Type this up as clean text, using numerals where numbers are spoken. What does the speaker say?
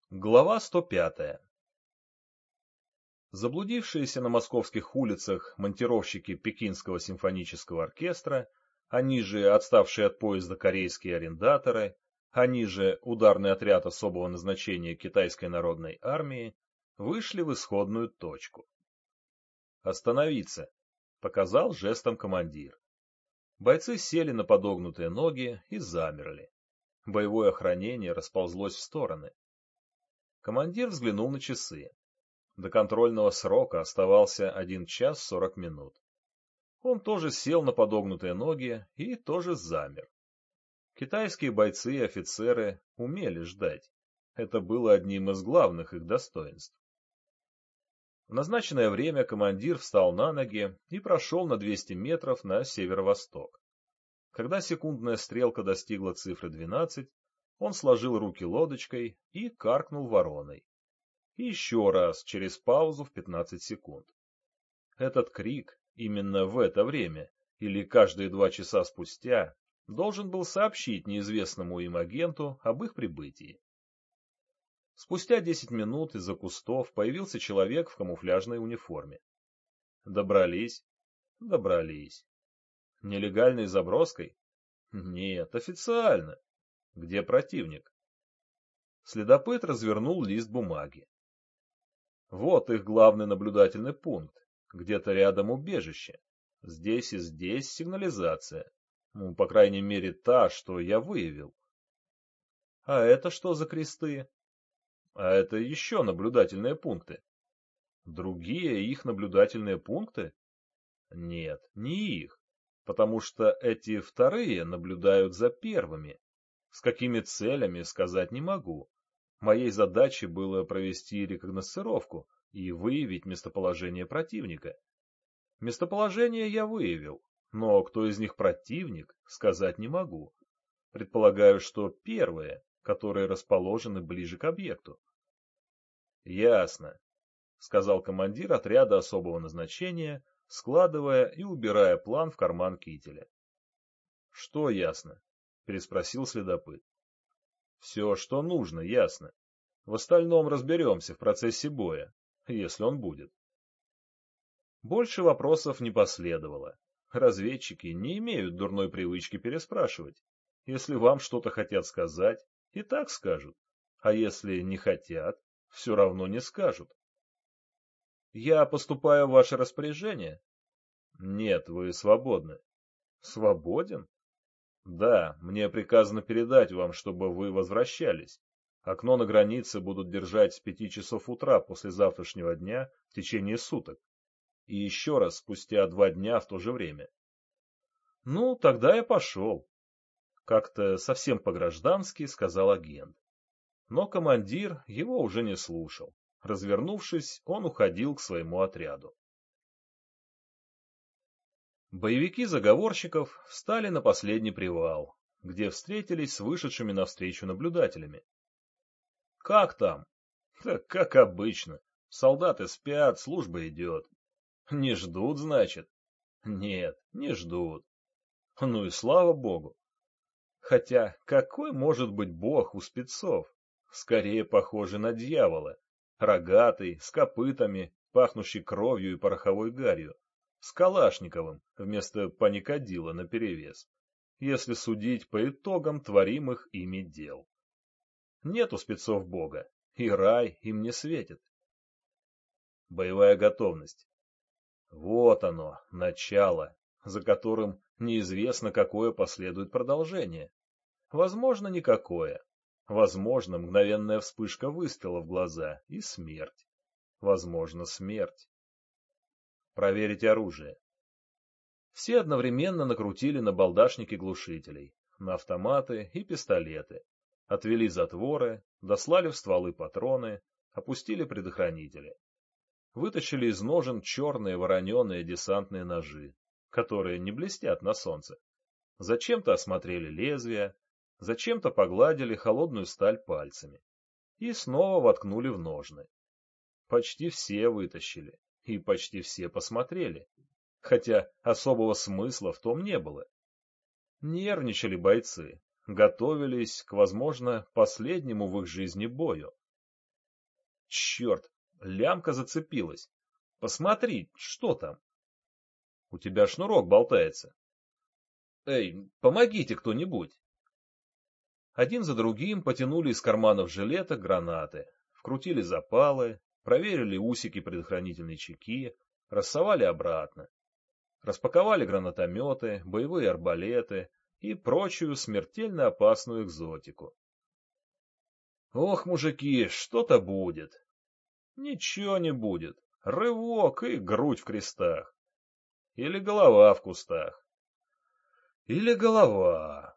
Глава 105. Заблудившиеся на московских улицах монтировщики Пекинского симфонического оркестра, они же отставшие от поезда корейские арендаторы, они же ударный отряд особого назначения Китайской народной армии, вышли в исходную точку. «Остановиться!» — показал жестом командир. Бойцы сели на подогнутые ноги и замерли. Боевое охранение расползлось в стороны. Командир взглянул на часы. До контрольного срока оставался 1 час 40 минут. Он тоже сел на подогнутые ноги и тоже замер. Китайские бойцы и офицеры умели ждать. Это было одним из главных их достоинств. В назначенное время командир встал на ноги и прошел на 200 метров на северо-восток. Когда секундная стрелка достигла цифры 12, он сложил руки лодочкой и каркнул вороной. И еще раз, через паузу в 15 секунд. Этот крик именно в это время, или каждые 2 часа спустя, должен был сообщить неизвестному им агенту об их прибытии. Спустя 10 минут из-за кустов появился человек в камуфляжной униформе. Добрались? Добрались. Нелегальной заброской? Нет, официально. Где противник? Следопыт развернул лист бумаги. Вот их главный наблюдательный пункт. Где-то рядом убежище. Здесь и здесь сигнализация. Ну, по крайней мере, та, что я выявил. А это что за кресты? А это еще наблюдательные пункты. Другие их наблюдательные пункты? Нет, не их. Потому что эти вторые наблюдают за первыми. С какими целями, сказать не могу. Моей задачей было провести рекогносцировку и выявить местоположение противника. Местоположение я выявил, но кто из них противник, сказать не могу. Предполагаю, что первые, которые расположены ближе к объекту. Ясно, сказал командир отряда особого назначения, складывая и убирая план в карман кителя. Что ясно? Переспросил следопыт. Все, что нужно, ясно. В остальном разберемся в процессе боя, если он будет. Больше вопросов не последовало. Разведчики не имеют дурной привычки переспрашивать. Если вам что-то хотят сказать, и так скажут. А если не хотят, все равно не скажут. Я поступаю в ваше распоряжение? Нет, вы свободны. Свободен? Да, мне приказано передать вам, чтобы вы возвращались. Окно на границе будут держать с 5 часов утра после завтрашнего дня в течение суток. И еще раз спустя 2 дня в то же время. Ну, тогда я пошел. Как-то совсем по-граждански сказал агент. Но командир его уже не слушал. Развернувшись, он уходил к своему отряду. Боевики заговорщиков встали на последний привал, где встретились с вышедшими навстречу наблюдателями. Как там? Так как обычно. Солдаты спят, служба идет. Не ждут, значит? Нет, не ждут. Ну и слава богу. Хотя какой может быть бог у спецов? Скорее похожий на дьявола. Рогатый, с копытами, пахнущий кровью и пороховой гарью. С Калашниковым вместо паникадила наперевес. Если судить по итогам творимых ими дел. Нет у спецов бога, и рай им не светит. Боевая готовность. Вот оно, начало, за которым неизвестно, какое последует продолжение. Возможно, никакое. Возможно, мгновенная вспышка выстрела в глаза и смерть. Возможно, смерть. Проверить оружие. Все одновременно накрутили на балдашники глушителей, на автоматы и пистолеты. Отвели затворы, дослали в стволы патроны, опустили предохранители. Вытащили из ножен черные вороненые десантные ножи, которые не блестят на солнце. Зачем-то осмотрели лезвия, зачем-то погладили холодную сталь пальцами. И снова воткнули в ножны. Почти все вытащили, и почти все посмотрели. Хотя особого смысла в том не было. Нервничали бойцы, готовились к, возможно, последнему в их жизни бою. Черт, лямка зацепилась. Посмотри, что там? У тебя шнурок болтается. Эй, помогите кто-нибудь. Один за другим потянули из карманов жилета гранаты, вкрутили запалы, проверили усики предохранительной чеки, рассовали обратно. Распаковали гранатометы, боевые арбалеты и прочую смертельно опасную экзотику. Ох, мужики, что-то будет. Ничего не будет. Рывок и грудь в крестах. Или голова в кустах. Или голова.